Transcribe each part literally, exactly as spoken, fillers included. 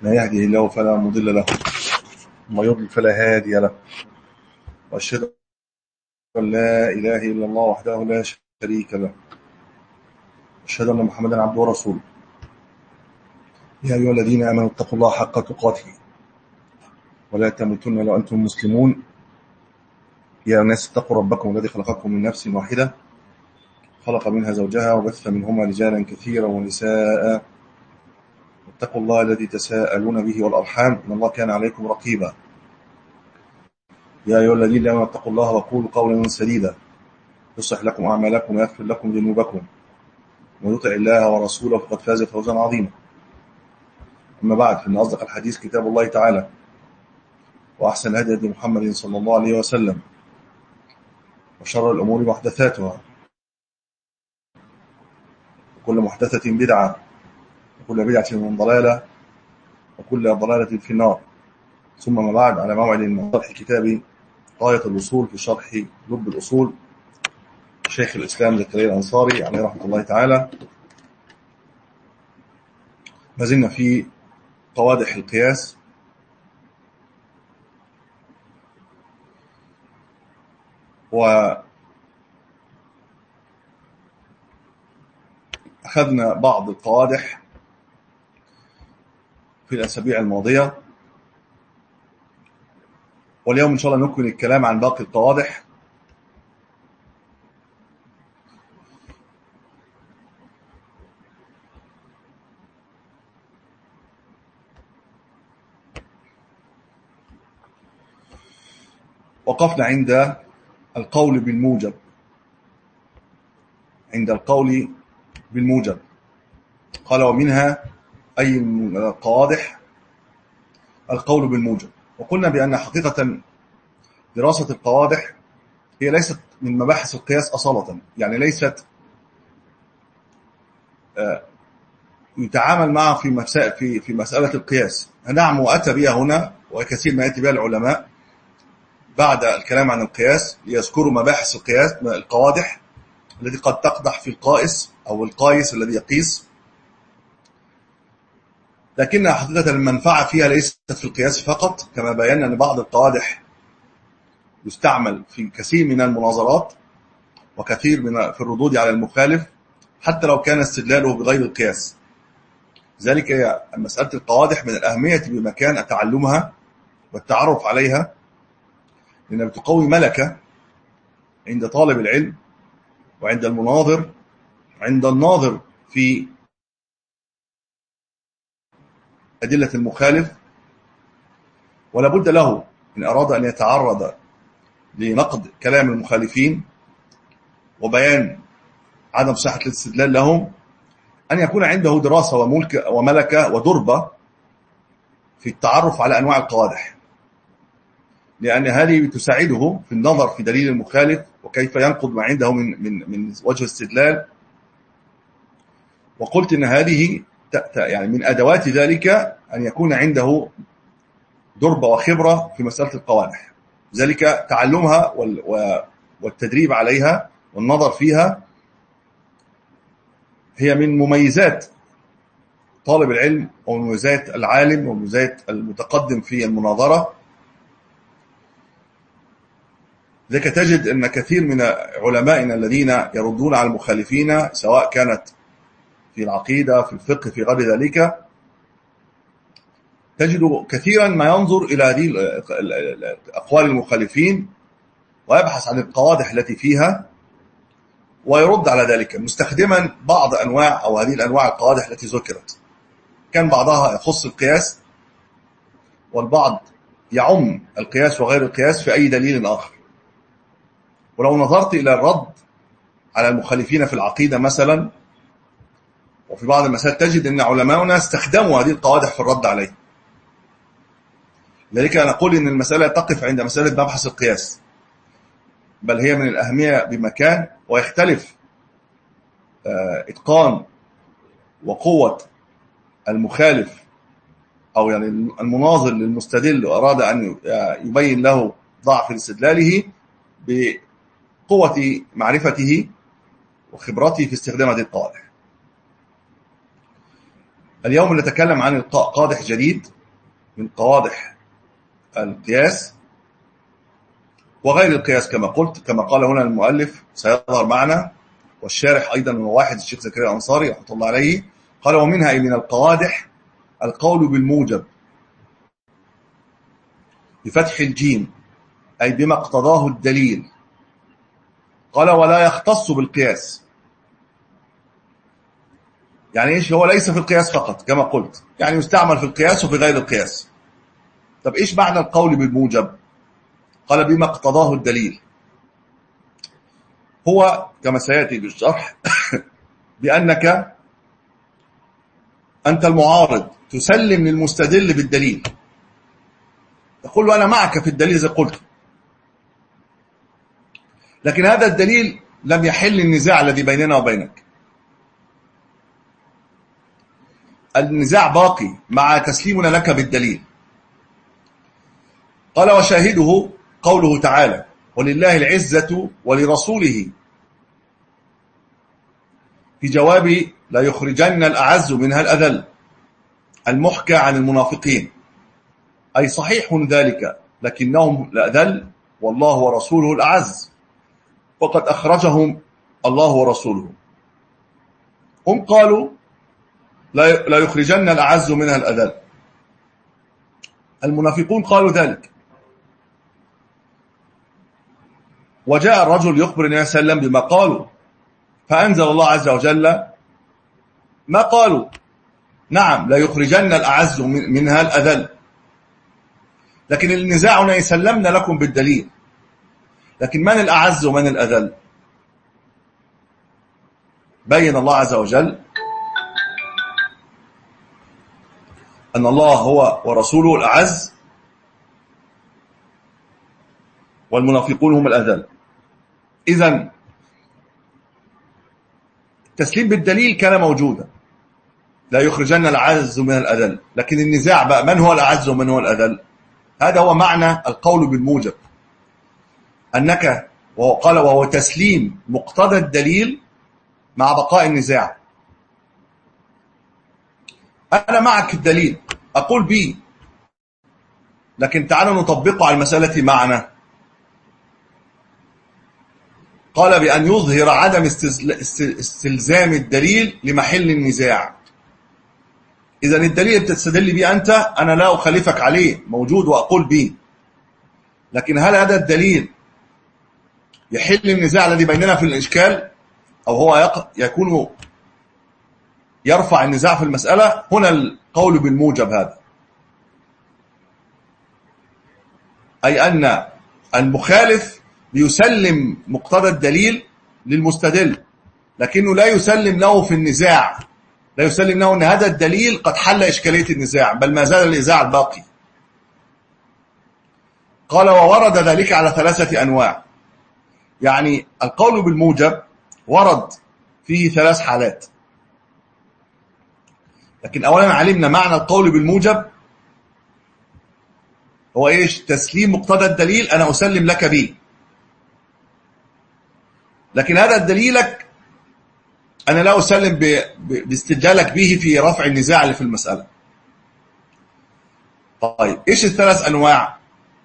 من يهده الله فلا مضل له ومن يضلل فلا هادي له، وأشهد أن لا إله إلا الله وحده لا شريك له، وأشهد أن محمدا عبده ورسوله. يا أيها الذين آمنوا اتقوا الله حق تقاته ولا تموتن إلا وأنتم مسلمون. يا الناس اتقوا ربكم الذي خلقكم من نفس واحدة، خلق منها زوجها وبث منهما رجالا كثيرا ونساء، واتقوا الله الذي تساءلون به والأرحام إن الله كان عليكم رقيبا. يا أيها الذين آمنوا اتقوا الله وقولوا قولا سديدا يصلح لكم أعمالكم ويغفر لكم ذنوبكم، ومن يطع الله ورسوله فقد فاز فوزا عظيما. أما بعد، فإن أصدق الحديث كتاب الله تعالى، وأحسن الهدي هدي محمد صلى الله عليه وسلم، وشر الأمور محدثاتها، وكل محدثة بدعة، وكل بدعة من ضلالة، وكل ضلالة في النار. ثم ما بعد، على موعد من شرح كتاب غاية الوصول في شرح لب الأصول شيخ الإسلام زكريا الأنصاري عليه رحمة الله تعالى. ما زلنا في قوادح القياس، وأخذنا بعض القوادح في الأسابيع الماضية، واليوم إن شاء الله نكمل الكلام عن باقي القوادح. وقفنا عند القول بالموجب عند القول بالموجب قال ومنها أي القوادح القول بالموجب. وقلنا بأن حقيقة دراسة القوادح هي ليست من مباحث القياس أصالة، يعني ليست يتعامل معها في مسائل في في مسألة القياس. نعم، وأتى بها هنا وكثير ما يأتي بها العلماء بعد الكلام عن القياس ليذكروا مباحث القياس، القوادح التي قد تقدح في القائس أو القايس الذي يقيس، لكن حقيقة المنفعة فيها ليست في القياس فقط، كما بينا أن بعض القوادح يستعمل في كثير من المناظرات وكثير من في الردود على المخالف حتى لو كان استدلاله بغير القياس. ذلك مسألة القوادح من الأهمية بمكان تعلمها والتعرف عليها، لأنها بتقوي ملكة عند طالب العلم وعند المناظر، عند الناظر في أدلة المخالف. ولا بد له إن أراد أن يتعرض لنقد كلام المخالفين وبيان عدم صحة الاستدلال لهم أن يكون عنده دراسة وملك وملكة ودربة في التعرف على أنواع القوادح، لأن هذه تساعده في النظر في دليل المخالف وكيف ينقض ما عنده من من من وجه استدلال. وقلت إن هذه يعني من أدوات ذلك أن يكون عنده دربة وخبرة في مسألة القوادح، ذلك تعلمها والتدريب عليها والنظر فيها هي من مميزات طالب العلم ومميزات العالم ومميزات المتقدم في المناظرة. ذلك تجد أن كثير من علمائنا الذين يردون على المخالفين سواء كانت في العقيدة في الفقه في غير ذلك، تجد كثيرا ما ينظر إلى هذه أقوال المخالفين ويبحث عن القوادح التي فيها ويرد على ذلك مستخدما بعض أنواع أو هذه الأنواع القوادح التي ذكرت. كان بعضها يخص القياس، والبعض يعم القياس وغير القياس في أي دليل آخر. ولو نظرت إلى الرد على المخالفين في العقيدة مثلا وفي بعض المسائل تجد أن علماؤنا استخدموا هذه القوادح في الرد عليه. لذلك أنا أقول أن المسألة تقف عند مسألة مبحث القياس، بل هي من الأهمية بمكان، ويختلف إتقان وقوة المخالف أو يعني المناظر للمستدل وأراد أن يبين له ضعف استدلاله بقوة معرفته وخبرته في استخدام هذه القوادح. اليوم نتكلم عن قادح جديد من قوادح القياس وغير القياس كما قلت، كما قال هنا المؤلف سيظهر معنا، والشارح أيضا هو واحد الشيخ زكريا الأنصاري رحمة الله عليه، قال ومنها أي من القوادح القول بالموجب بفتح الجيم أي بما اقتضاه الدليل. قال ولا يختص بالقياس، يعني إيش؟ هو ليس في القياس فقط كما قلت، يعني يستعمل في القياس وفي غير القياس. طب إيش معنى القول بالموجب؟ قال بما اقتضاه الدليل، هو كما سيأتي بالشرح بأنك أنت المعارض تسلم للمستدل بالدليل، تقول له أنا معك في الدليل زي قلت، لكن هذا الدليل لم يحل النزاع الذي بيننا وبينك، النزاع باقي مع تسليمنا لك بالدليل. قال وشاهده قوله تعالى ولله العزة ولرسوله في جواب لا يخرجن الأعز منها الأذل المحكى عن المنافقين، أي صحيح ذلك لكنهم الأذل والله ورسوله الأعز، وقد أخرجهم الله ورسوله. هم قالوا لا يخرجن الأعز منها الأذل، المنافقون قالوا ذلك. وجاء الرجل يخبر النبي صلى الله عليه وسلم بما قالوا، فأنزل الله عز وجل ما قالوا، نعم لا يخرجن الأعز منها الأذل، لكن النزاع هنا يسلمنا لكم بالدليل، لكن من الأعز ومن الأذل؟ بين الله عز وجل أن الله هو ورسوله الأعز والمنافقون هم الأذل. إذن التسليم بالدليل كان موجودا، لا يخرجن الأعز من الأذل، لكن النزاع بقى من هو الأعز ومن هو الأذل، هذا هو معنى القول بالموجب، أنك وهو قال وهو تسليم مقتضى الدليل مع بقاء النزاع. أنا معك الدليل أقول به، لكن تعالوا نطبقه على المسألة معنا. قال بأن يظهر عدم استلزام الدليل لمحل النزاع. إذن الدليل بتستدل به أنت أنا لا أخالفك عليه، موجود وأقول به، لكن هل هذا الدليل يحل النزاع الذي بيننا في الإشكال، أو هو يكون يرفع النزاع في المسألة؟ هنا القول بالموجب هذا، أي أن المخالف يسلم مقتضى الدليل للمستدل، لكنه لا يسلم له في النزاع، لا يسلم له أن هذا الدليل قد حل إشكالية النزاع، بل ما زال النزاع الباقي. قال وورد ذلك على ثلاثة أنواع، يعني القول بالموجب ورد فيه ثلاث حالات، لكن أولا علمنا معنى القول بالموجب هو إيش؟ تسليم مقتضى الدليل، أنا أسلم لك به، لكن هذا دليلك أنا لا أسلم باستدلالك به في رفع النزاع اللي في المسألة. طيب إيش الثلاث أنواع؟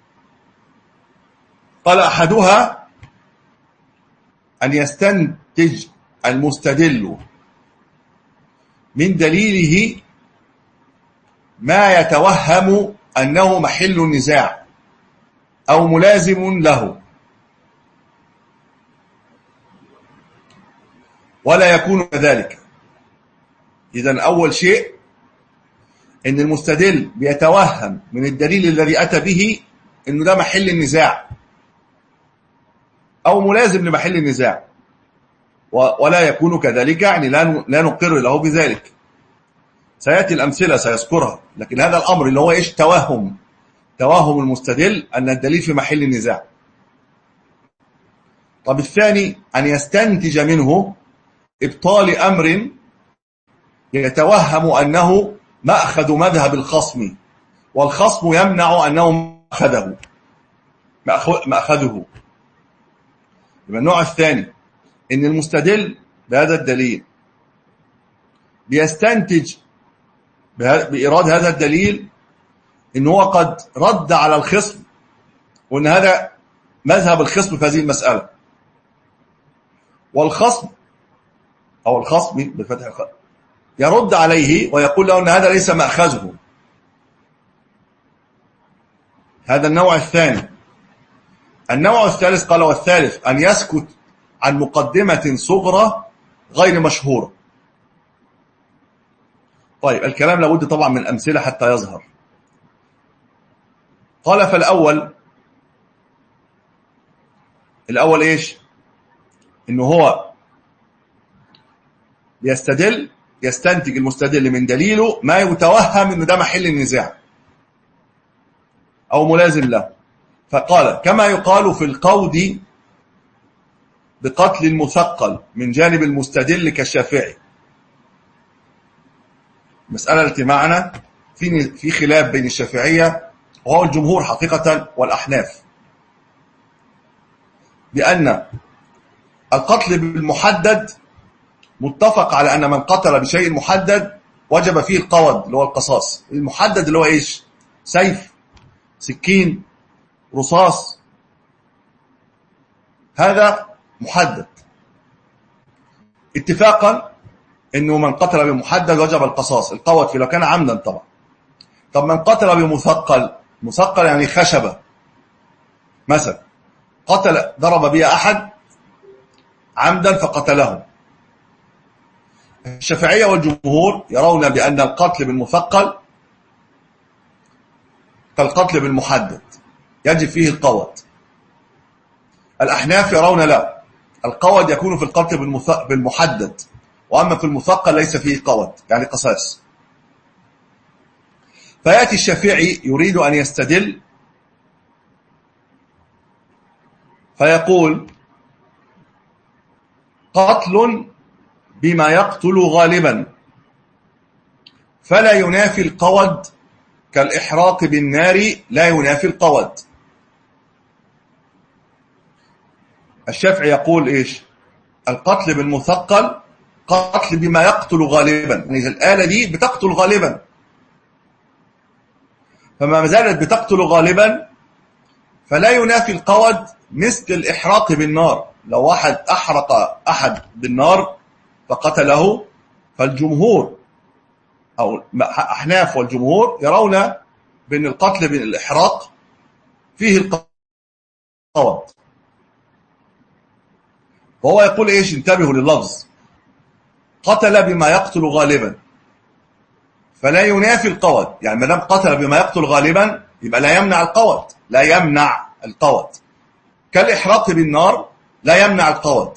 قال أحدها أن يستنتج المستدل من دليله ما يتوهم أنه محل النزاع أو ملازم له، ولا يكون كذلك. إذن أول شيء إن المستدل بيتوهم من الدليل الذي أتى به إنه ده محل النزاع أو ملازم لمحل النزاع، ولا يكون كذلك، يعني لا نقر له بذلك. سيأتي الأمثلة سيذكرها، لكن هذا الأمر اللي هو إيش؟ توهم، توهم المستدل أن الدليل في محل النزاع. طب الثاني أن يستنتج منه إبطال أمر يتوهم أنه مأخذ مذهب الخصم، والخصم يمنع أنه مأخذه مأخذه. يبقى النوع الثاني إن المستدل بهذا الدليل بيستنتج بإيراد هذا الدليل إن هو قد رد على الخصم، وإن هذا مذهب الخصم في هذه المسألة. والخصم أو الخصم بفتح الخصم يرد عليه ويقول له أن هذا ليس مأخذه. هذا النوع الثاني. النوع الثالث قال والثالث أن يسكت عن مقدمة صغرى غير مشهورة. طيب الكلام لابد طبعا من أمثلة حتى يظهر. قال فالأول الأول إيش؟ إنه هو يستدل يستنتج المستدل من دليله ما يتوهم إنه ده محل النزاع أو ملازم له. فقال كما يقال في القود بقتل المثقل من جانب المستدل كالشافعي. مسألة التي معنا في في خلاف بين الشافعية وهو الجمهور حقيقة والأحناف، بأن القتل بالمحدد متفق على أن من قتل بشيء محدد وجب فيه القود اللي هو القصاص. المحدد اللي هو إيش؟ سيف، سكين، رصاص، هذا محدد. اتفاقا انه من قتل بمحدد وجب القصاص، القود فيه لو كان عمدا طبعا. طب من قتل بمثقل، مثقل يعني خشبة مثلا، قتل ضرب بها احد عمدا فقتله. الشافعية والجمهور يرون بأن القتل بالمثقل كالقتل بالمحدد يجب فيه القود. الأحناف يرون لا، القود يكون في القتل بالمحدد، وأما في المثقل ليس فيه قود يعني قصاص. فيأتي الشافعي يريد أن يستدل فيقول قتل بما يقتل غالبا فلا ينافي القود كالإحراق بالنار لا ينافي القود. الشافعي يقول إيش؟ القتل بالمثقل قتل بما يقتل غالبا، يعني الآلة دي بتقتل غالبا، فما زالت بتقتل غالبا فلا ينافي القود مثل الإحراق بالنار. لو واحد أحرق أحد بالنار فقتله، فالجمهور أو أحناف والجمهور يرون بأن القتل بالإحراق فيه القود. وهو يقول إيش؟ انتبهوا لللفظ، قتل بما يقتل غالبا فلا ينافي القود، يعني ما دام قتل بما يقتل غالبا يبقى لا يمنع القود، لا يمنع القود. كالإحراق بالنار لا يمنع القود.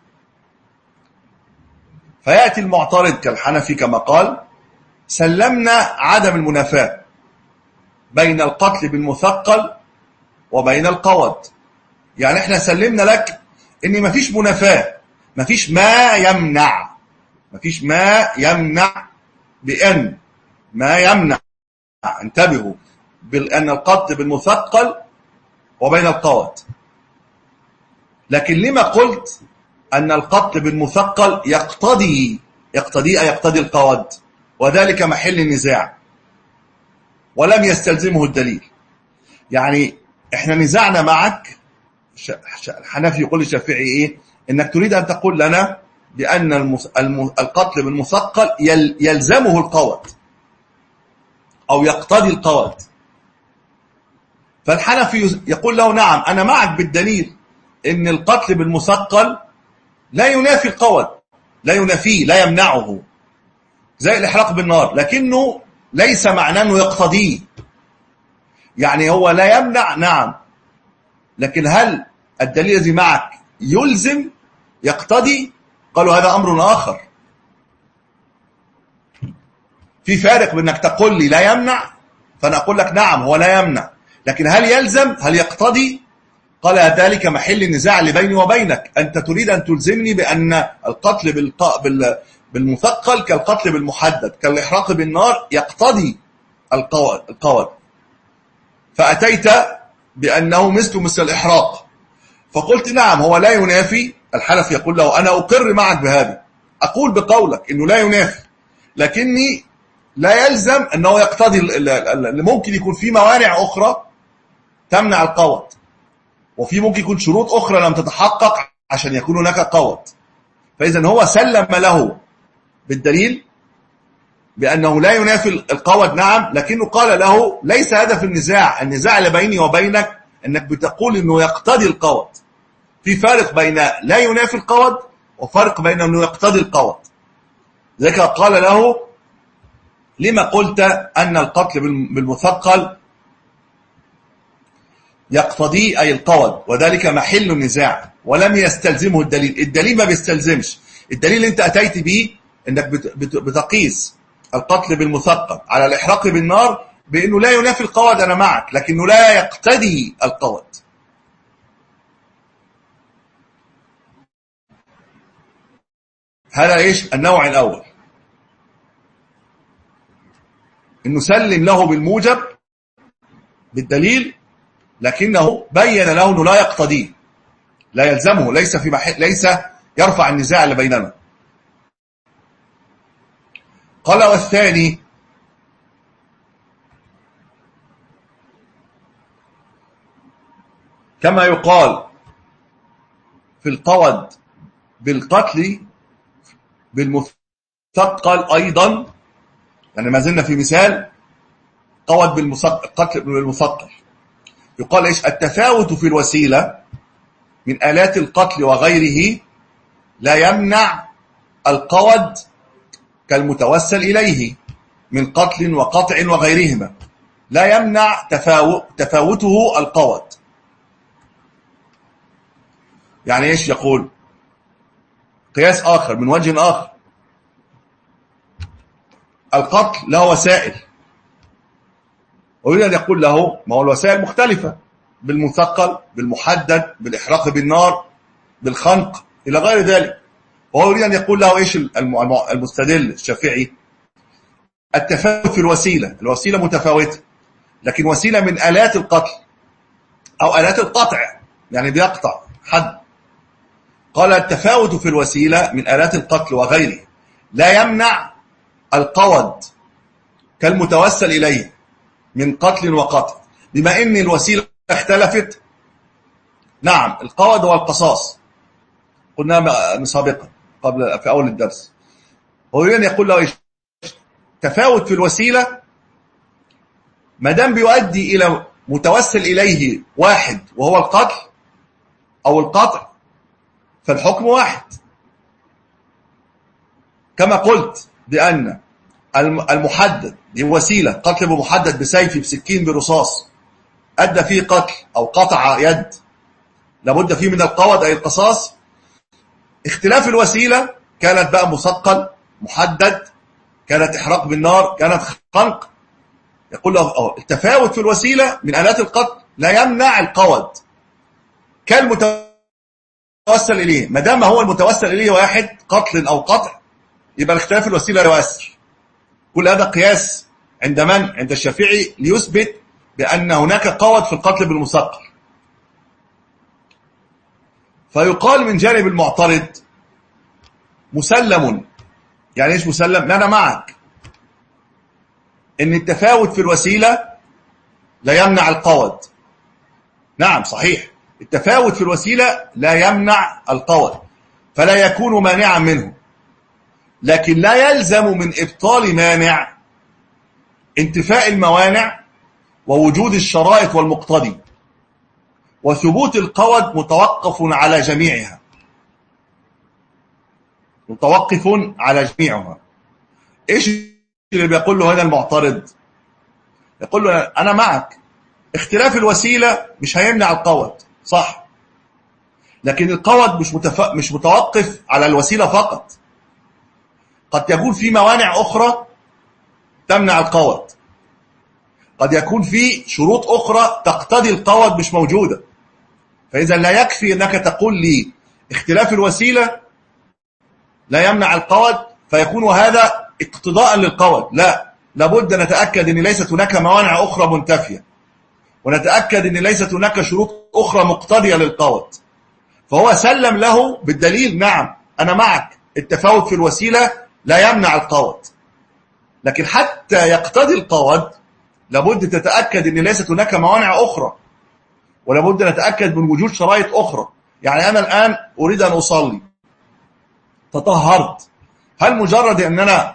فيأتي المعترض كالحنفي كما قال سلمنا عدم المنافاة بين القتل بالمثقل وبين القود، يعني احنا سلمنا لك ان مفيش منافاة، مفيش ما يمنع، مفيش ما يمنع بأن ما يمنع، انتبهوا، بأن القتل بالمثقل وبين القود. لكن لما قلت أن القتل بالمثقل يقتضي يقتضي يقتضي القود، وذلك محل النزاع ولم يستلزمه الدليل. يعني احنا نزعنا معك، الحنفي يقول للشافعي ايه؟ انك تريد ان تقول لنا بان القتل بالمثقل يلزمه القود او يقتضي القود. فالحنفي يقول له نعم انا معك بالدليل ان القتل بالمثقل لا ينافي القود، لا ينافيه، لا يمنعه، زي الاحراق بالنار، لكنه ليس معناه انه يقتضيه. يعني هو لا يمنع نعم، لكن هل الدليل الذي معك يلزم يقتضي؟ قالوا هذا أمر آخر. في فارق بأنك تقول لي لا يمنع فأنا أقول لك نعم هو لا يمنع، لكن هل يلزم؟ هل يقتضي؟ قال ذلك محل النزاع اللي بيني وبينك، أنت تريد أن تلزمني بأن القتل بالمثقل كالقتل بالمحدد كالإحراق بالنار يقتضي القود، فأتيت بأنه مثل مثل الإحراق، فقلت نعم هو لا ينافي. الحنفي يقول له أنا أقر معك بهذا، أقول بقولك إنه لا ينافي، لكني لا يلزم أنه يقتضي، اللي ممكن يكون في موانع أخرى تمنع القوض، وفي ممكن يكون شروط أخرى لم تتحقق عشان يكون هناك قوض. فإذا هو سلم له بالدليل بأنه لا ينافي القوض، نعم، لكنه قال له ليس هذا في النزاع، النزاع اللي بيني وبينك أنك بتقول أنه يقتضي القوض. في فرق بين لا ينافي القوض وفرق بين أنه يقتضي القوض. ذلك قال له لما قلت أن القتل بالمثقل يقتضي أي القوض، وذلك محل النزاع، ولم يستلزمه الدليل. الدليل ما بيستلزمش، الدليل اللي انت أتيت به أنك بتقيس القتل بالمثقل على الإحراق بالنار بأنه لا ينافي القوض، أنا معك، لكنه لا يقتضي القوض. هذا إيش النوع الأول، إنه سلم له بالموجب بالدليل، لكنه بين له أنه لا يقتضيه، لا يلزمه، ليس في محل، ليس يرفع النزاع اللي بيننا. قال والثاني كما يقال في القوض بالقتل بالمثقل أيضا، يعني ما زلنا في مثال قوض بالقتل بالمثقل، يقال إيش التفاوت في الوسيلة من آلات القتل وغيره لا يمنع القوض كالمتوسل إليه من قتل وقطع وغيرهما، لا يمنع تفاوت تفاوته القوض. يعني إيش يقول قياس آخر من وجه آخر، القتل له وسائل، ويريد أن يقول له ما هو الوسائل مختلفة، بالمثقل، بالمحدد، بالإحراق بالنار، بالخنق إلى غير ذلك. وهو يريد أن يقول له إيش المستدل الشافعي التفاوت في الوسيلة، الوسيلة متفاوتة، لكن وسيلة من آلات القتل أو آلات القطع، يعني بيقطع حد. قال التفاوت في الوسيلة من آلات القتل وغيره لا يمنع القوض كالمتوسل إليه من قتل وقطع، بما أن الوسيلة اختلفت. نعم، القوض هو القصاص، قلنا سابقا قبل في أول الدرس. هو يريد أن يقول له إيش تفاوت في الوسيلة ما دام بيؤدي إلى متوسل إليه واحد وهو القتل أو القطع، فالحكم واحد. كما قلت بأن المحدد دي وسيلة قتل بمحدد بسيف بسكين برصاص أدى فيه قتل أو قطع يد، لابد فيه من القوض أي القصاص. اختلاف الوسيلة كانت بقى مثقل، محدد، كانت إحراق بالنار، كانت خنق، يقول له التفاوت في الوسيلة من آلات القتل لا يمنع القوض كالمتوسل إليه، ما دام هو المتوسل إليه واحد قتل أو قطع، يبقى الاختلاف الوسيلة لا يؤثر. كل هذا قياس عند من؟ عند الشافعي، ليثبت بأن هناك قوض في القتل بالمثقل. فيقال من جانب المعترض مسلم. يعني ايش مسلم؟ لا، أنا معك ان التفاوت في الوسيلة لا يمنع القوض. نعم صحيح، التفاوت في الوسيلة لا يمنع القوض، فلا يكون مانعا منه، لكن لا يلزم من إبطال مانع انتفاء الموانع ووجود الشرائط والمقتضي، وثبوت القوض متوقف على جميعها، متوقف على جميعها. ايش اللي بيقول له هنا المعترض؟ يقول له انا معك، اختلاف الوسيلة مش هيمنع القوض، صح، لكن القوض مش متف... مش متوقف على الوسيلة فقط، قد يكون في موانع أخرى تمنع القوض، قد يكون في شروط أخرى تقتضي القوض مش موجودة. فإذا لا يكفي أنك تقول لي اختلاف الوسيلة لا يمنع القوض فيكون هذا اقتضاء للقوض، لا، لابد أن نتأكد أن ليست هناك موانع أخرى منتفية، ونتأكد أن ليست هناك شروط أخرى مقتضية للقوض. فهو سلم له بالدليل، نعم أنا معك، التفاوت في الوسيلة لا يمنع القوض، لكن حتى يقتضي القود لابد تتأكد أن ليست هناك موانع أخرى، ولابد نتأكد من وجود شرائط أخرى. يعني أنا الآن أريد أن أصلي، تطهرت، هل مجرد أن أنا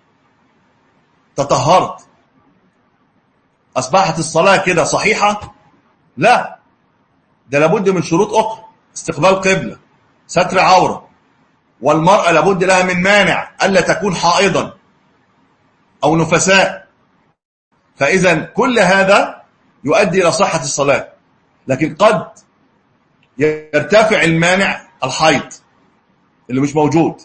تطهرت أصبحت الصلاة كده صحيحة؟ لا، ده لابد من شروط أخرى: استقبال قبلة، ستر عورة، والمرأة لابد لها من مانع ألا تكون حائضا أو نفساء. فإذا كل هذا يؤدي إلى صحة الصلاة. لكن قد يرتفع المانع الحيض اللي مش موجود،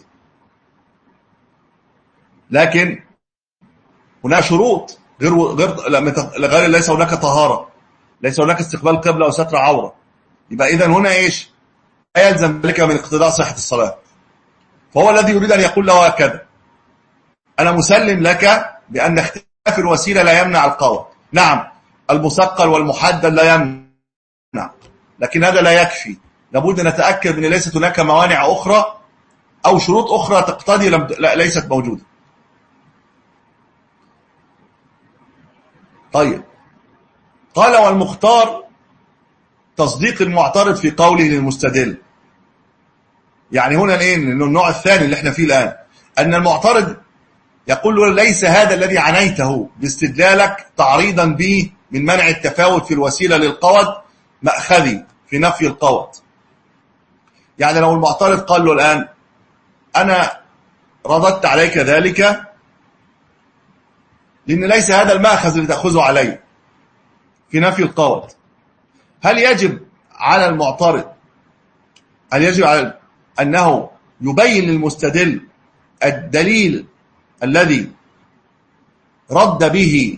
لكن هناك شروط غير غير غير ليس هناك طهارة، ليس هناك استقبال قبلة أو ستر عورة. يبقى إذا هنا إيش؟ لا يلزم ذلك من اقتضاء صحة الصلاة. فهو الذي يريد أن يقول له هكذا: أنا مسلم لك بأن اختلاف الوسيلة لا يمنع القول. نعم، المثقل والمحدد لا يمنع، لكن هذا لا يكفي. لابد نتأكد أن ليست هناك موانع أخرى أو شروط أخرى تقتضي لم... لا ليست موجودة. طيب، قال: والمختار تصديق المعترض في قوله للمستدل. يعني هنا الايه؟ انه النوع الثاني اللي احنا فيه الآن، أن المعترض يقول له: ليس هذا الذي عنيته باستدلالك تعريضا به من منع التفاوت في الوسيلة للقود مأخذي في نفي القود. يعني لو المعترض قال له الآن: أنا رددت عليك ذلك لأن ليس هذا المأخذ اللي تأخذه علي في نفي القود، هل يجب على المعترض هل يجب على أنه يبين للمستدل الدليل الذي رد به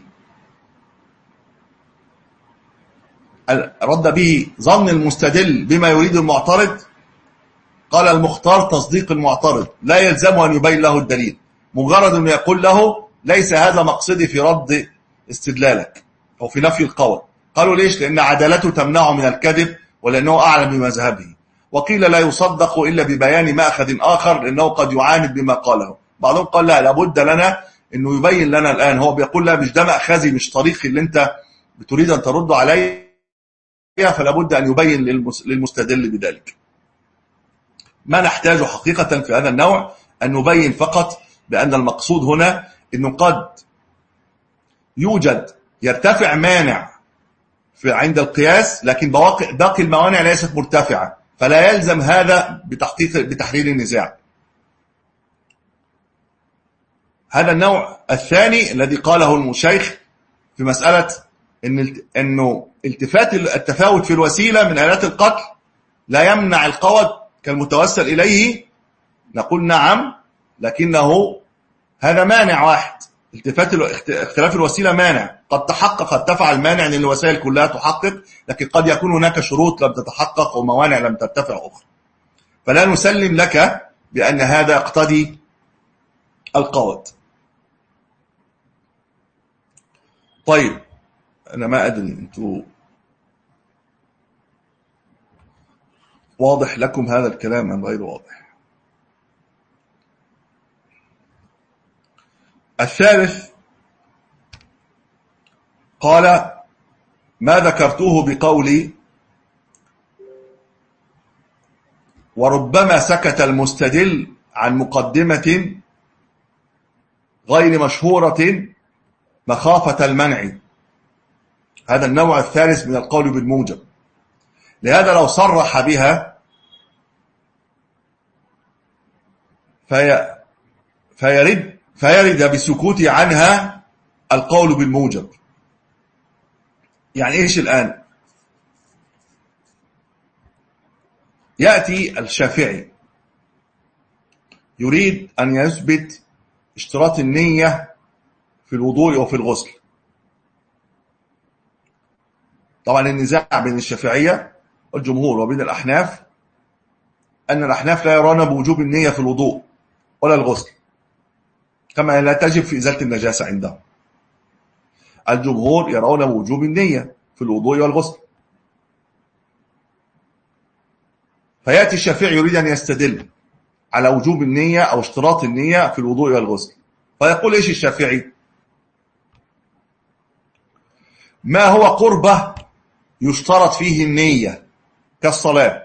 رد به ظن المستدل بما يريد المعترض؟ قال: المختار تصديق المعترض، لا يلزمه أن يبين له الدليل، مجرد أن يقول له: ليس هذا مقصدي في رد استدلالك أو في نفي القول. قالوا: ليش؟ لأن عدالته تمنعه من الكذب، ولأنه أعلم بمذهبه. وقيل: لا يصدق إلا ببيان مأخذ آخر، لأنه قد يعاند بما قاله. بعضهم قال: لا، لابد لنا أنه يبين لنا الآن. هو بيقول: لا، مش ده مأخذي، مش طريقي اللي أنت بتريد أن ترد عليه، فلابد أن يبين للمستدل بذلك. ما نحتاج حقيقة في هذا النوع أن نبين فقط بأن المقصود هنا أنه قد يوجد يرتفع مانع في عند القياس، لكن باقي الموانع ليست مرتفعة، فلا يلزم هذا بتحقيق بتحرير النزاع. هذا النوع الثاني الذي قاله المشيخ في مسألة إن أنه التفات التفاوت في الوسيلة من آلات القتل لا يمنع القود كالمتوسل إليه. نقول: نعم، لكنه هذا مانع واحد. التفات اختلاف الوسيلة مانع قد تحقق، قد تفعل مانع ان الوسائل كلها تحقق، لكن قد يكون هناك شروط لم تتحقق وموانع لم ترتفع أخرى. فلا نسلم لك بأن هذا يقتضي القود. طيب، أنا ما أدري أنتوا واضح لكم هذا الكلام أم غير واضح؟ الثالث قال: ما ذكرته بقولي: وربما سكت المستدل عن مقدمة غير مشهورة مخافة المنع. هذا النوع الثالث من القول بالموجب. لهذا لو صرح بها في فيرد فيرد بسكوت عنها القول بالموجب. يعني ايش الآن؟ يأتي الشافعي يريد أن يثبت اشتراط النية في الوضوء وفي الغسل. طبعا النزاع بين الشافعية والجمهور وبين الأحناف أن الأحناف لا يرون بوجوب النية في الوضوء ولا الغسل، كما لا تجب في إزالة النجاسة عندهم. الجمهور يرون بوجوب النية في الوضوء والغسل. فيأتي الشافعي يريد أن يستدل على وجوب النية أو اشتراط النية في الوضوء والغسل، فيقول إيش الشافعي؟ ما هو قربة يشترط فيه النية كالصلاة.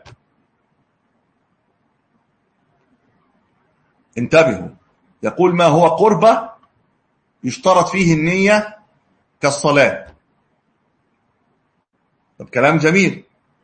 انتبهوا، يقول ما هو قربة يشترط فيه النية كالصلاة. طب كلام جميل،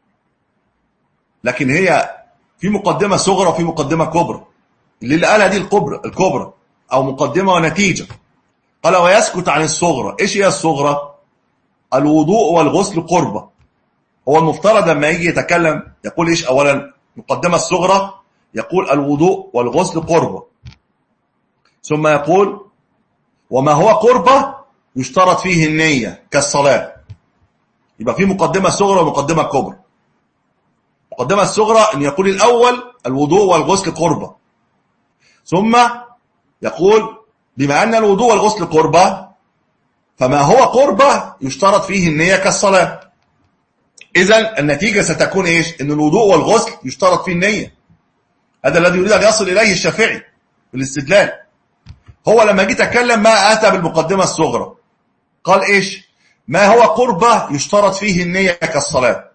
لكن هي في مقدمة صغرى وفي مقدمة كبرى. اللي اللي قالها دي الكبرى الكبرى أو مقدمة ونتيجة. قال ويسكت عن الصغرى. إيش هي الصغرى؟ الوضوء والغسل قربة. هو المفترض لما يجي يتكلم يقول إيش؟ أولا مقدمة الصغرى يقول الوضوء والغسل قربة، ثم يقول وما هو قربة يشترط فيه النية كالصلاة. يبقى في مقدمة صغرى ومقدمة كبرى. المقدمة الصغرى أن يقول الأول الوضوء والغسل قربة، ثم يقول بما أن الوضوء والغسل قربة فما هو قربة يشترط فيه النية كالصلاة. إذن النتيجة ستكون إيش؟ أن الوضوء والغسل يشترط فيه النية. هذا الذي يريد أن يصل إليه الشافعي في الاستدلال. هو لما جيت أتكلم ما أتى بالمقدمة الصغرى، قال إيش؟ ما هو قربة يشترط فيه النية كالصلاة.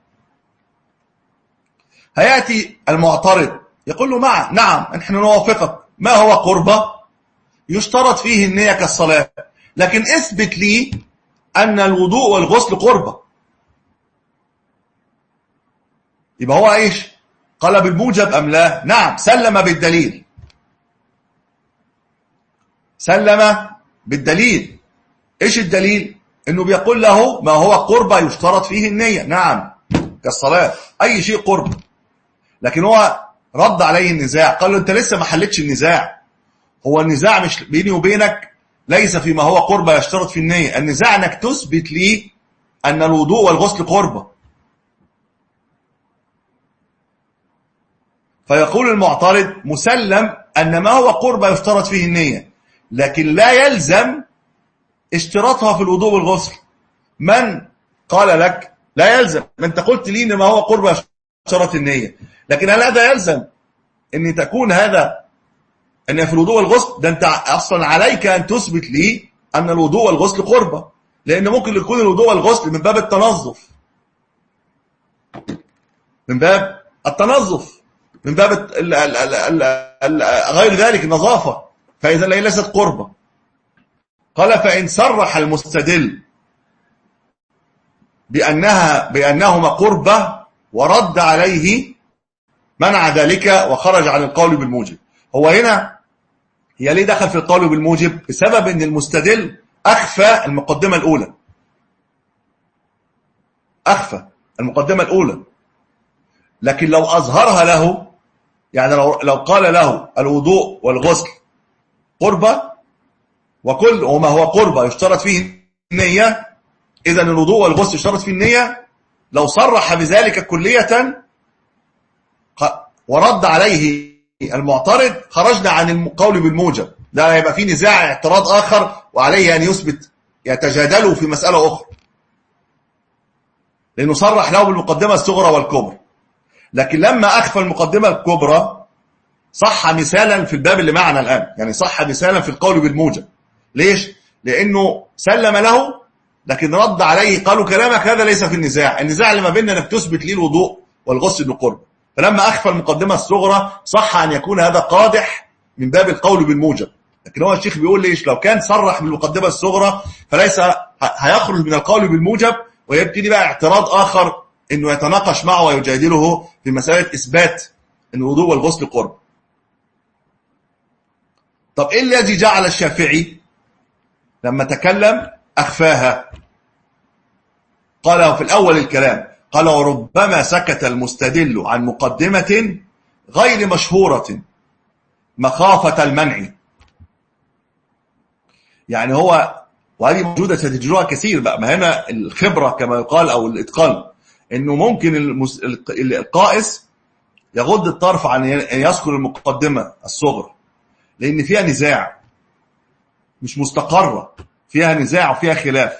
هيأتي المعترض يقول له مع نعم نحن نوافقك، ما هو قربة يشترط فيه النية كالصلاة، لكن اثبت لي أن الوضوء والغسل قربة. يبقى هو إيش؟ قال بالموجب أم لا؟ نعم، سلم بالدليل، سلم بالدليل. إيش الدليل؟ إنه بيقول له ما هو قربة يشترط فيه النية، نعم كالصلاة أي شيء قرب. لكن هو رد عليه النزاع، قال له أنت لسه ما حلتش النزاع. هو النزاع مش بيني وبينك ليس فيما هو قربة يشترط في النية، النزاع أنك تثبت لي أن الوضوء والغسل قربة. فيقول المعترض مسلم أن ما هو قربة يشترط فيه النية، لكن لا يلزم اشتراطها في الوضوء والغسل. من قال لك لا يلزم؟ ما انت قلت لي ان ما هو قربة يشترط النية، لكن هل هذا يلزم ان تكون هذا ان في الوضوء والغسل؟ ده انت اصلا عليك ان تثبت لي ان الوضوء والغسل قربة، لان ممكن يكون الوضوء والغسل من باب التنظف، من باب التنظف من باب ال ال ال ال غير ذلك النظافة، فإذا ليست قربة. قال فإن صرح المستدل بأنها بأنهما قربة ورد عليه منع ذلك وخرج عن القول بالموجب. هو هنا هي ليه دخل في القول بالموجب؟ بسبب أن المستدل أخفى المقدمة الأولى، أخفى المقدمة الأولى. لكن لو أظهرها له، يعني لو, لو قال له الوضوء والغسل قربة وكل وما هو قربة يشترط فيه النية، إذن الوضوء والغسل يشترط فيه النية، لو صرح بذلك كلية ورد عليه المعترض خرجنا عن القول بالموجب. لا يبقى فيه نزاع اعتراض آخر وعليه أن يثبت يتجادلوا في مسألة أخرى، لأنه صرح له بالمقدمة الصغرى والكبرى. لكن لما أخفى المقدمة الكبرى صح مثالا في الباب اللي معنا الآن، يعني صح مثالا في القول بالموجب. ليش؟ لأنه سلم له لكن رد عليه، قالوا كلامك هذا ليس في النزاع، النزاع اللي ما بيننا انك تثبت لي الوضوء والغسل بالقرب. فلما أخفى المقدمة الصغرى صح أن يكون هذا قادح من باب القول بالموجب. لكن هو الشيخ بيقول ليش؟ لو كان صرح بالمقدمة الصغرى فليس هيخرج من القول بالموجب ويبتدي بقى اعتراض آخر انه يتناقش معه ويجادله في مسألة إثبات ان الوضوء والغسل قرب. طب ايه الذي جعل الشافعي لما تكلم أخفاها؟ قال في الأول الكلام، قال وربما سكت المستدل عن مقدمة غير مشهورة مخافة المنع. يعني هو، وهذه موجودة ستجدوها كثير بقى، ما هنا الخبرة كما يقال أو الإتقان، إنه ممكن المس... القائس يغض الطرف عن أن يذكر المقدمة الصغرى لأن فيها نزاع مش مستقرة، فيها نزاع وفيها خلاف،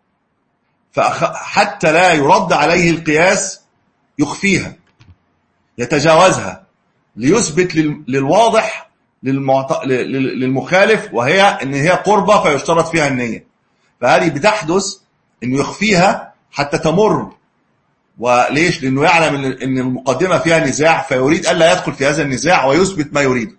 فحتى لا يرد عليه القياس يخفيها يتجاوزها ليثبت للواضح للمعت... للمخالف، وهي ان هي قربة فيشترط فيها النية. فهذه بتحدث انه يخفيها حتى تمر. وليش؟ لانه يعلم ان المقدمة فيها نزاع، فيريد الا يدخل في هذا النزاع ويثبت ما يريد.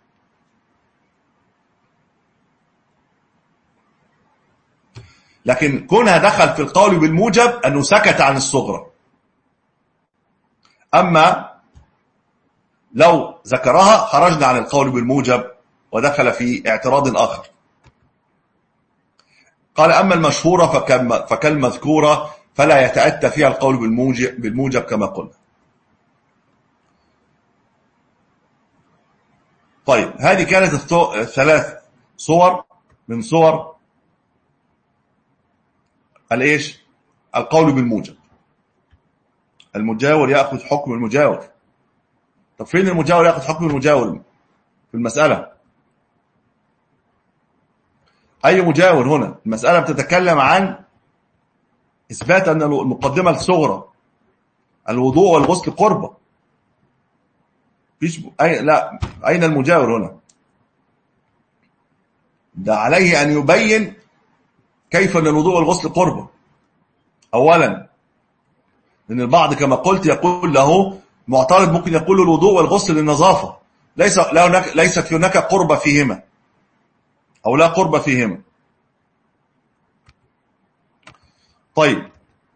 لكن كونها دخل في القول بالموجب انه سكت عن الصغرى. اما لو ذكرها خرجنا عن القول بالموجب ودخل في اعتراض آخر. قال أما المشهورة فكالمذكورة فلا يتأتى فيها القول بالموجب, بالموجب كما قلنا. طيب، هذه كانت الثلاث صور من صور الايش؟ القول بالموجب. المجاور يأخذ حكم المجاور. طب فين المجاور يأخذ حكم المجاور في المسألة؟ أي مجاور هنا؟ المسألة بتتكلم عن إثبات أن المقدمة الصغرى الوضوء والغسل قربة. فيش أي... لا، أين المجاور هنا؟ ده عليه أن يبين كيف أن الوضوء والغسل قربة. أولا، لأن البعض كما قلت يقول له معترض ممكن يقول له الوضوء والغسل للنظافة، ليس لا هناك ليست هناك قربة فيهما أو لا قربة فيهما. طيب،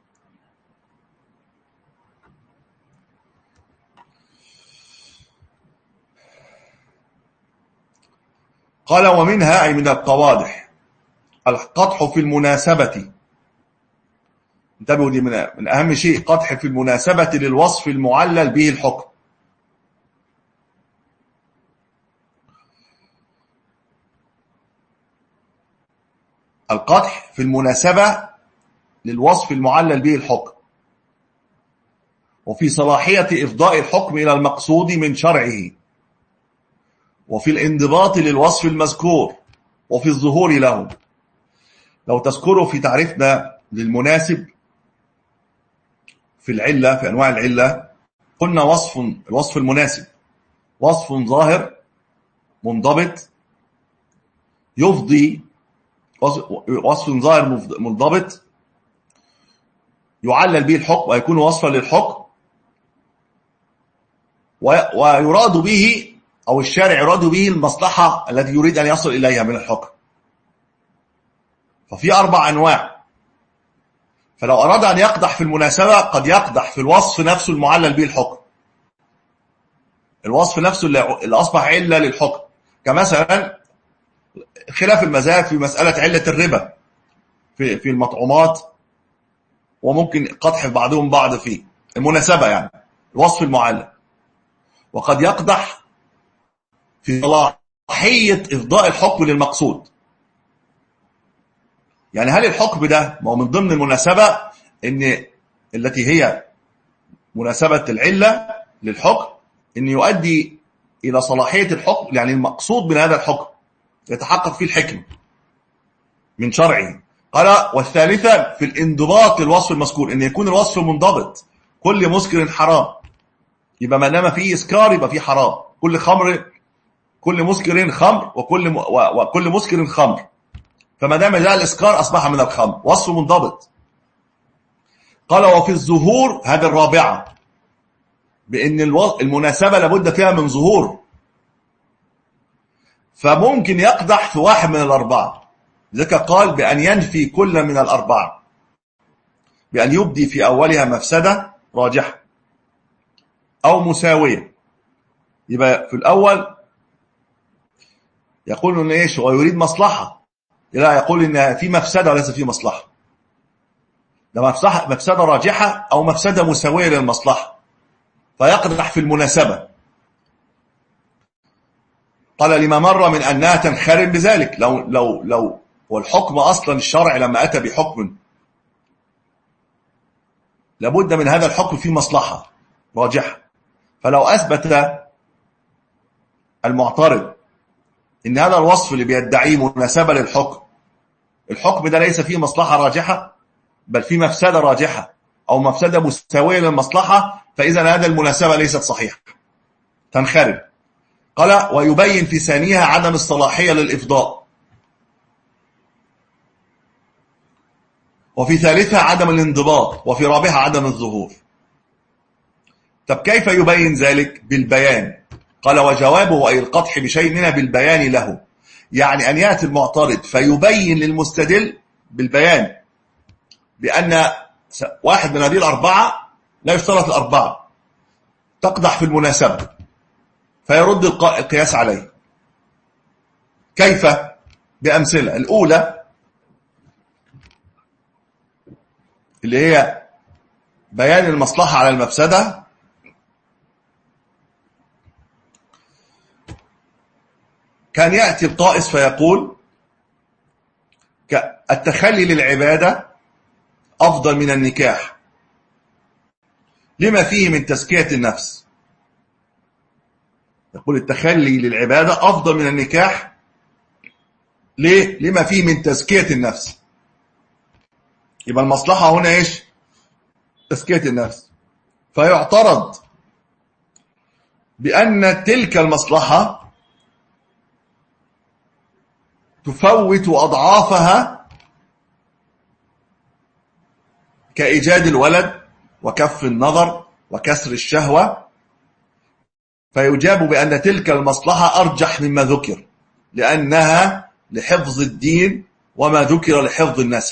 قال ومنها أي من القوادح القدح في المناسبة. انتبهوا، دي من, من أهم شيء، قدح في المناسبة للوصف المعلل به الحكم. القدح في المناسبة للوصف المعلل به الحكم، وفي صلاحية إفضاء الحكم إلى المقصود من شرعه، وفي الانضباط للوصف المذكور، وفي الظهور له. لو تذكروا في تعريفنا للمناسب في العلة، في أنواع العلة، قلنا وصف الوصف المناسب وصف ظاهر منضبط يفضي، وصف ظاهر منضبط يعلل به الحكم ويكون وصفا للحكم، ويراد به أو الشارع يراد به المصلحة التي يريد أن يصل إليها من الحكم. ففي أربع أنواع. فلو أراد أن يقدح في المناسبة قد يقدح في الوصف نفسه المعلل به الحكم، الوصف نفسه اللي أصبح علة للحكم، كمثلا خلاف المذاهب في مسألة علة الربا في في المطعومات، وممكن قدح بعضهم بعض فيه المناسبة، يعني الوصف المعلل. وقد يقدح في صلاحية إفضاء الحكم للمقصود. يعني هل الحكم ده ما هو من ضمن المناسبة إن التي هي مناسبة العلة للحكم إن يؤدي إلى صلاحية الحكم، يعني المقصود من هذا الحكم يتحقق فيه الحكم من شرعه. قال والثالثة في الانضباط للوصف المذكور، إن يكون الوصف منضبط. كل مسكر حرام، يبقى ما دام فيه إسكار يبقى فيه حرام. كل خمر كل مسكر خمر وكل م... وكل مسكر خمر، فما دام جاء الإسكار أصبح من الخمر، وصف منضبط. قال وفي الظهور، هذا الرابعة، بأن المناسبة لابد فيها من ظهور، فممكن يقدح في واحد من الأربعة. ذلك قال بأن ينفي كل من الأربعة، بأن يبدي في أولها مفسدة راجحة أو مساوية. يبقى في الأول يقول إن إيش ويريد مصلحة، لا يقول إن في مفسدة وليس في مصلحة. ده مفسدة راجحة أو مفسدة مساوية للمصلحة، فيقدح في المناسبة. قال لما مر من أنها تنخرم بذلك. لو لو لو والحكم أصلا الشرع لما أتى بحكم لابد من هذا الحكم فيه مصلحة راجحة. فلو أثبت المعترض إن هذا الوصف اللي بيدعيه مناسبة للحكم، الحكم ده ليس فيه مصلحة راجحة بل فيه مفسدة راجحة أو مفسدة مساوية للمصلحة، فإذا هذا المناسبة ليست صحيحة، تنخرم. قال ويبين في ثانيها عدم الصلاحية للإفضاء، وفي ثالثها عدم الانضباط، وفي رابعها عدم الظهور. طب كيف يبين ذلك؟ بالبيان. قال وجوابه أي القطح بشيء منها بالبيان له، يعني أن يأتي المعترض فيبين للمستدل بالبيان بأن واحد من هذه الأربعة لا يشترط الأربعة، تقدح في المناسبة، فيرد القياس عليه. كيف؟ بأمثلة. الأولى اللي هي بيان المصلحة على المفسدة، كان يأتي القائس فيقول التخلي للعبادة أفضل من النكاح لما فيه من تزكية النفس. يقول التخلي للعبادة أفضل من النكاح ليه؟ لما فيه من تزكية النفس. يبقى المصلحة هنا إيش؟ تزكية النفس. فيعترض بأن تلك المصلحة تفوت أضعافها كإيجاد الولد وكف النظر وكسر الشهوة، فيجاب بأن تلك المصلحة أرجح مما ذكر لأنها لحفظ الدين وما ذكر لحفظ النسل.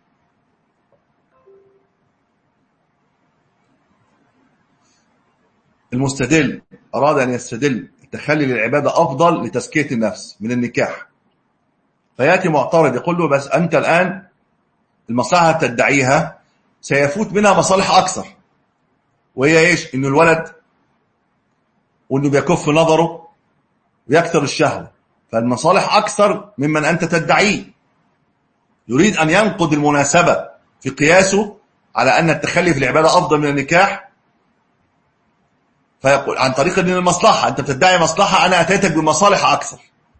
المستدل أراد أن يستدل التخلي للعبادة أفضل لتزكية النفس من النكاح، فيأتي معترض يقول له بس أنت الآن المصلحة تدعيها سيفوت منها مصالح أكثر، وهي إيش؟ إنه الولد وإنه بيكف نظره ويكثر الشهوة، فالمصالح أكثر ممن أنت تدعيه. يريد أن ينقض المناسبة في قياسه على أن التخلي في العبادة أفضل من النكاح، فيقول عن طريق أن المصلحة أنت بتدعي مصلحة، أنا أتيتك بمصالح أكثر.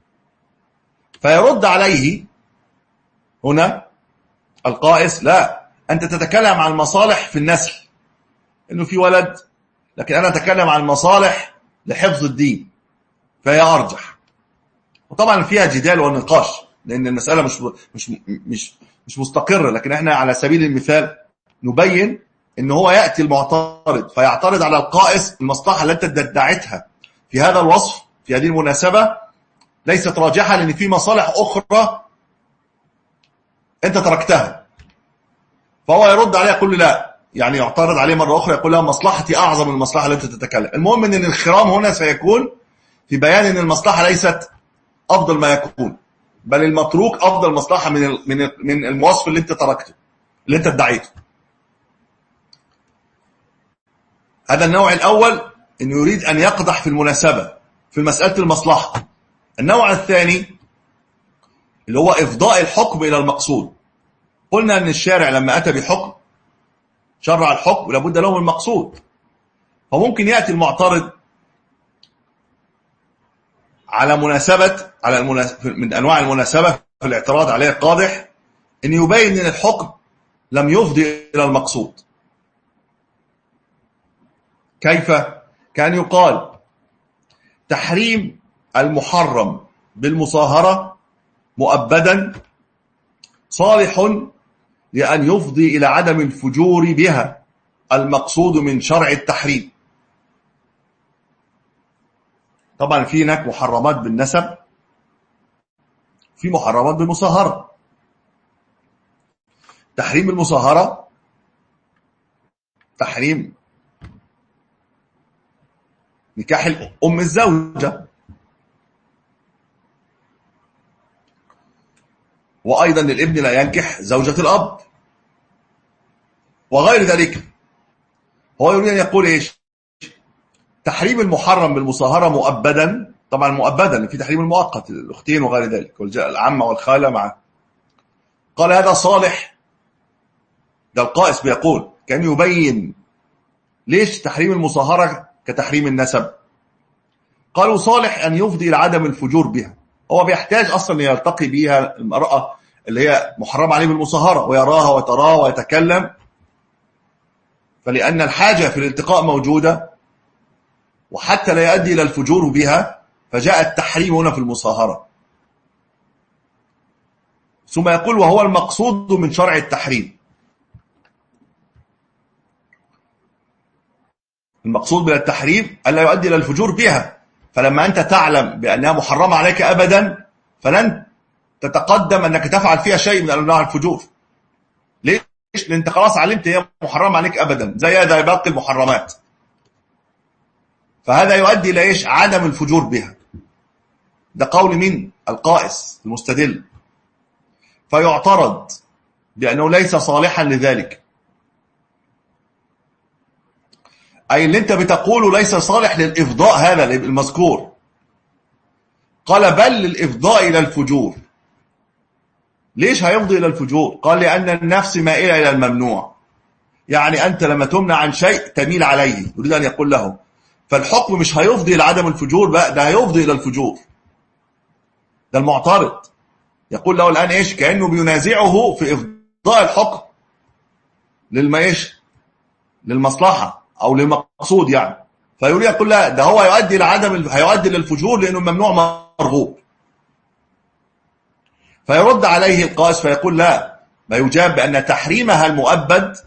فيرد عليه هنا القائس لا، أنت تتكلم عن المصالح في النسل إنه في ولد، لكن أنا أتكلم عن المصالح لحفظ الدين، فهي أرجح. وطبعا فيها جدال ونقاش لأن المسألة مش مش مش مش مستقرة، لكن احنا على سبيل المثال نبين إن هو يأتي المعترض فيعترض على القائس المصلحة التي ادعتها في هذا الوصف في هذه المناسبة ليست راجحة، لأن في مصالح أخرى أنت تركتها. فهو يرد عليه يقول لا، يعني يعترض عليه مرة أخرى يقول له مصلحتي أعظم من المصلحة التي تتكلم. المهم أن الخرام هنا سيكون في بيان أن المصلحة ليست أفضل ما يكون، بل المتروك أفضل مصلحة من من من الموصف اللي أنت تركته اللي أنت ادعيته. هذا النوع الأول أنه يريد أن يقدح في المناسبة في مسألة المصلحة. النوع الثاني اللي هو إفضاء الحكم إلى المقصود. قلنا أن الشارع لما أتى بحكم شرع الحكم لابد له من المقصود، فممكن يأتي المعترض على مناسبة على المناسبة من أنواع المناسبة في الاعتراض عليه القادح أن يبين أن الحكم لم يفضي إلى المقصود. كيف؟ كان يقال تحريم المحرم بالمصاهرة مؤبدا صالح لأن يفضي إلى عدم الفجور بها المقصود من شرع التحريم. طبعا في هناك محرمات بالنسب، في محرمات بالمصاهرة. تحريم المصاهرة تحريم نكاح أم الزوجة، وأيضا للابن لا ينكح زوجة الأب وغير ذلك. هو يريد أن يقول إيش؟ تحريم المحرم بالمصاهرة مؤبدا، طبعا مؤبدا في تحريم المؤقت الأختين وغير ذلك والعمة والخالة معه. قال هذا صالح، ده القائس بيقول كان يبين ليش تحريم المصاهرة كتحريم النسب. قالوا صالح أن يفضي إلى عدم الفجور بها، هو بيحتاج أصلا يلتقي بها المرأة اللي هي محرم عليه بالمصاهرة ويراها وتراها ويتكلم، فلأن الحاجة في الالتقاء موجودة وحتى لا يؤدي إلى الفجور بها فجاء التحريم هنا في المصاهرة. ثم يقول وهو المقصود من شرع التحريم. المقصود من التحريم ألا يؤدي إلى الفجور بها، فلما أنت تعلم بأنها محرمة عليك أبدا فلن تتقدم أنك تفعل فيها شيء من أنواع الفجور. ليش؟ لأن أنت خلاص علمت هي محرمة عليك أبدا زي هذا باقي المحرمات، فهذا يؤدي إلى إيش؟ عدم الفجور بها. ده قول من القائس المستدل، فيعترض بأنه ليس صالحا لذلك، أي اللي أنت بتقوله ليس صالح للإفضاء هذا المذكور. قال بل للإفضاء إلى الفجور. ليش هيفضي إلى الفجور؟ قال لأن النفس مائلة إلى الممنوع، يعني أنت لما تمنع عن شيء تميل عليه، يريد أن يقول له فالحكم مش هيفضي إلى عدم الفجور بقى، ده هيفضي إلى الفجور. ده المعترض يقول له الآن إيش؟ كأنه بينازعه في إفضاء الحكم للمايش للمصلحة أو للمقصود يعني، فيقول يقول لا ده هو يؤدي إلى عدم هيؤدي إلى الفجور لأنه ممنوع مرغوب. فيرد عليه القائس فيقول لا، ما يجاب بأن تحريمها المؤبد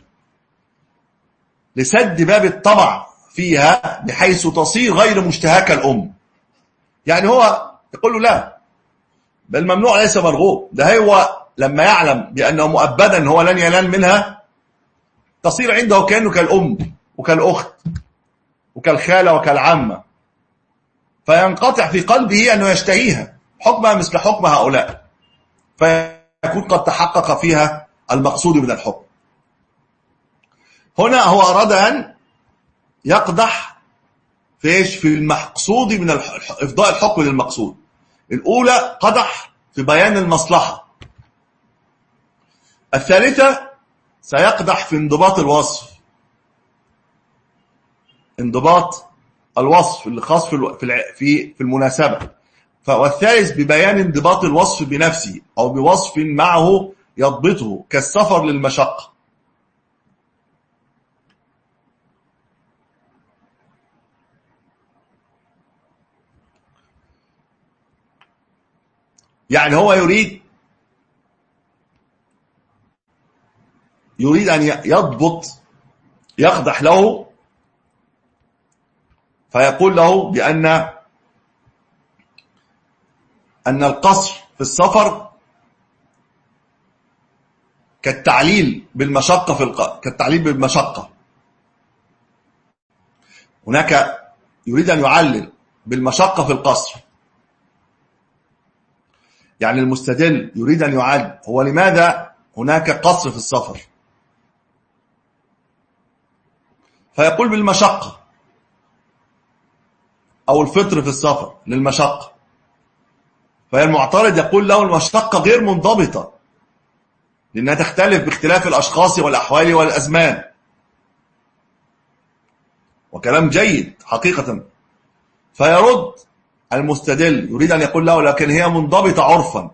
لسد باب الطمع فيها بحيث تصير غير مشتهاة كالأم. يعني هو يقول له لا، بل ممنوع ليس مرغوب، ده هو لما يعلم بأنه مؤبدا هو لن ينال منها تصير عنده كأنه كالأم وكالأخت وكالخالة وكالعمة، فينقطع في قلبه أنه يشتهيها حكمها مثل حكم هؤلاء، فيكون قد تحقق فيها المقصود من الحكم. هنا هو أراد أن يقدح في إيش؟ في المقصود من إفضاء الحكم للمقصود. الأولى قدح في بيان المصلحة، الثالثة سيقدح في انضباط الوصف، انضباط الوصف اللي خاص في في في المناسبة، والثالث ببيان انضباط الوصف بنفسه أو بوصف معه يضبطه كالسفر للمشقة. يعني هو يريد يريد أن يضبط يقدح له، فيقول له بأن أن القصر في السفر كالتعليل بالمشقة في الق... كالتعليل بالمشقة. هناك يريد أن يعلل بالمشقة في القصر، يعني المستدل يريد أن يعلل هو لماذا هناك قصر في السفر، فيقول بالمشقة أو الفطر في السفر للمشقة، فالمعترض يقول له المشقة غير منضبطة لأنها تختلف باختلاف الأشخاص والأحوال والأزمان، وكلام جيد حقيقة. فيرد المستدل يريد أن يقول له لكن هي منضبطة عرفا،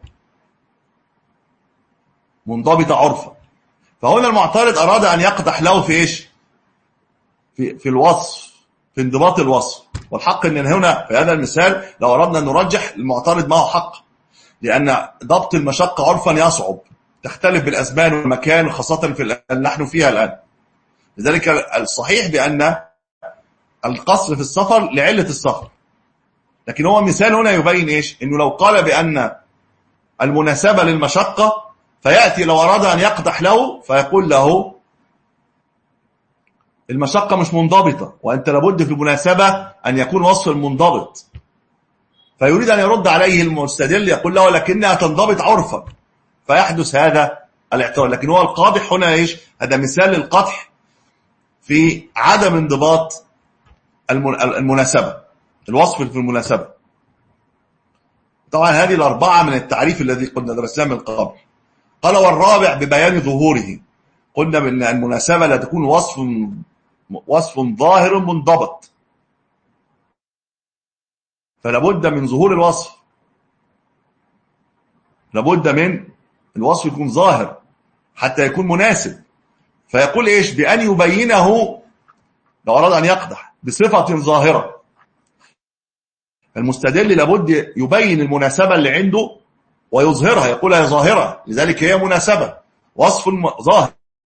منضبطة عرفا. فهنا المعترض أراد أن يقدح له في إيش؟ في, في الوصف، في انضباط الوصف. والحق أن هنا في هذا المثال لو أردنا أن نرجح المعترض معه حق، لأن ضبط المشقة عرفا يصعب، تختلف بالأزمان والمكان خاصة في اللي نحن فيها الآن. لذلك الصحيح بأن القصر في السفر لعلة السفر، لكن هو مثال هنا يبين إيش؟ إنه لو قال بأن المناسبة للمشقة فيأتي لو أراد أن يقدح له فيقول له المشقة مش منضبطة، وأنت لابد في المناسبة أن يكون وصف المنضبط. فيريد أن يرد عليه المستدل يقول له لكنها تنضبط عرفا، فيحدث هذا الاعتراض. لكن هو القادح هنا إيش؟ هذا مثال للقدح في عدم انضباط المناسبة، الوصف في المناسبة. طبعا هذه الأربعة من التعريف الذي قلنا درسناه من قبل. قال والرابع ببيان ظهوره. قلنا بأن المناسبة لا تكون وصف وصف ظاهر منضبط، فلابد من ظهور الوصف، لابد من الوصف يكون ظاهر حتى يكون مناسب. فيقول إيش؟ بأن يبينه لو أراد أن يقدح بصفة ظاهرة. المستدل لابد يبين المناسبة اللي عنده ويظهرها، يقول هي ظاهرة، لذلك هي مناسبة، وصف ظاهر.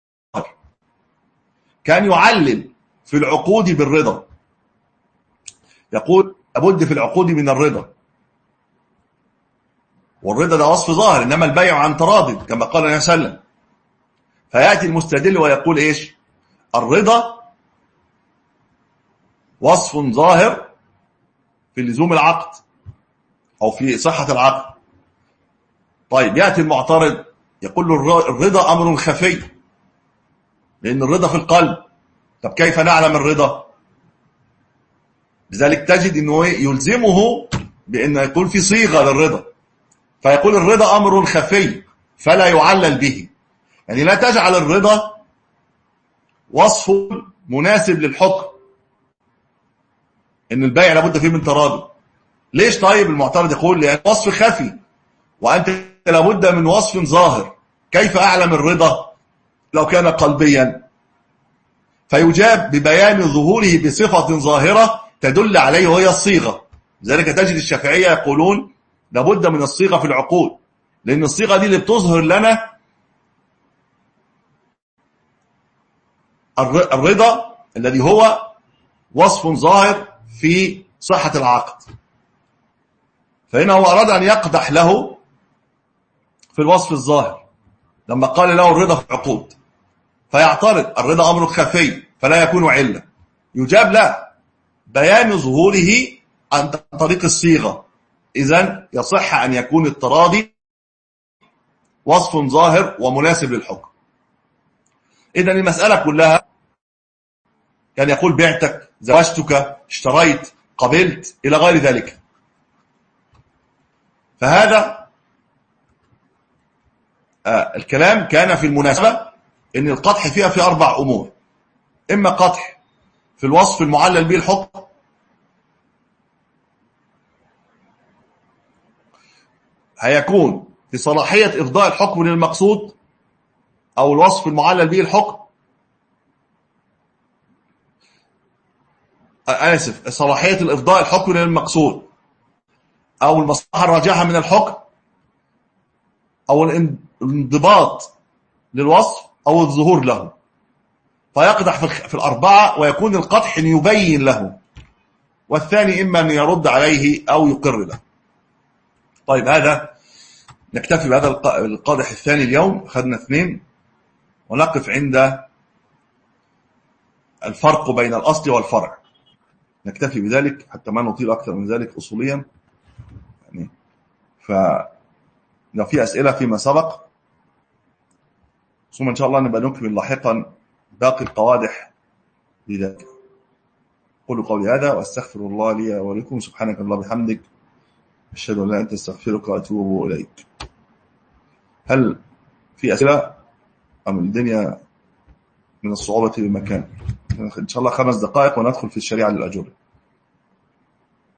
كان يعلل في العقود بالرضا، يقول لابد في العقود من الرضا، والرضا ده وصف ظاهر، إنما البيع عن تراض كما قال النبي صلى الله عليه وسلم. فيأتي المستدل ويقول إيش؟ الرضا وصف ظاهر في لزوم العقد أو في صحة العقد. طيب يأتي المعترض يقول له الرضا أمر خفي، لأن الرضا في القلب. طب كيف نعلم الرضا؟ لذلك تجد أنه يلزمه بأن يكون في صيغة للرضا، فيقول الرضا أمر خفي فلا يعلل به. يعني لا تجعل الرضا وصف مناسب للحكم، ان البيع لابد فيه من تراضي. ليش؟ طيب المعترض يقول لأن وصف خفي وأنت لابد من وصف ظاهر، كيف أعلم الرضا لو كان قلبيا؟ فيجاب ببيان ظهوره بصفة ظاهرة تدل عليه وهي الصيغة. لذلك تجد الشافعية يقولون لابد من الصيغة في العقود، لأن الصيغة دي اللي بتظهر لنا الرضا الذي هو وصف ظاهر في صحة العقد. فهنا هو أراد أن يقدح له في الوصف الظاهر لما قال له الرضا في العقود، فيعترض الرضا أمر خفي فلا يكون علة. يجاب لا، بيان ظهوره عن طريق الصيغة، إذن يصح أن يكون التراضي وصف ظاهر ومناسب للحكم. إذن المسألة كلها كان يقول بعتك، زوجتك، اشتريت، قبلت، إلى غير ذلك. فهذا آه الكلام كان في المناسبة إن القدح فيها في أربع أمور: إما قدح في الوصف المعلل به الحكم، هيكون في صلاحية إفضاء الحكم للمقصود أو الوصف المعلل به الحكم، آسف صلاحية الإفضاء الحكم للمقصود أو المصلحة الراجحة من الحكم أو الانضباط للوصف أو الظهور له. فيقدح في الأربعة، ويكون القدح أن يبين له، والثاني إما أن يرد عليه أو يقر له. طيب هذا نكتفي بهذا القادح الثاني اليوم، أخذنا اثنين، ونقف عند الفرق بين الأصل والفرع، نكتفي بذلك حتى ما نطيل أكثر من ذلك أصوليا يعني. فلو في أسئلة فيما سبق، ثم إن شاء الله نبقى نكمل لاحقا باقي القوادح لذلك. قولوا قولي هذا وأستغفر الله لي ولكم، سبحانك الله بحمدك، أشهد أن لا إله إلا أنت، أستغفرك وأتوب إليك. هل في أسئلة أم الدنيا من الصعوبة بمكان؟ إن شاء الله خمس دقائق وندخل في الشريعة للأجوبة.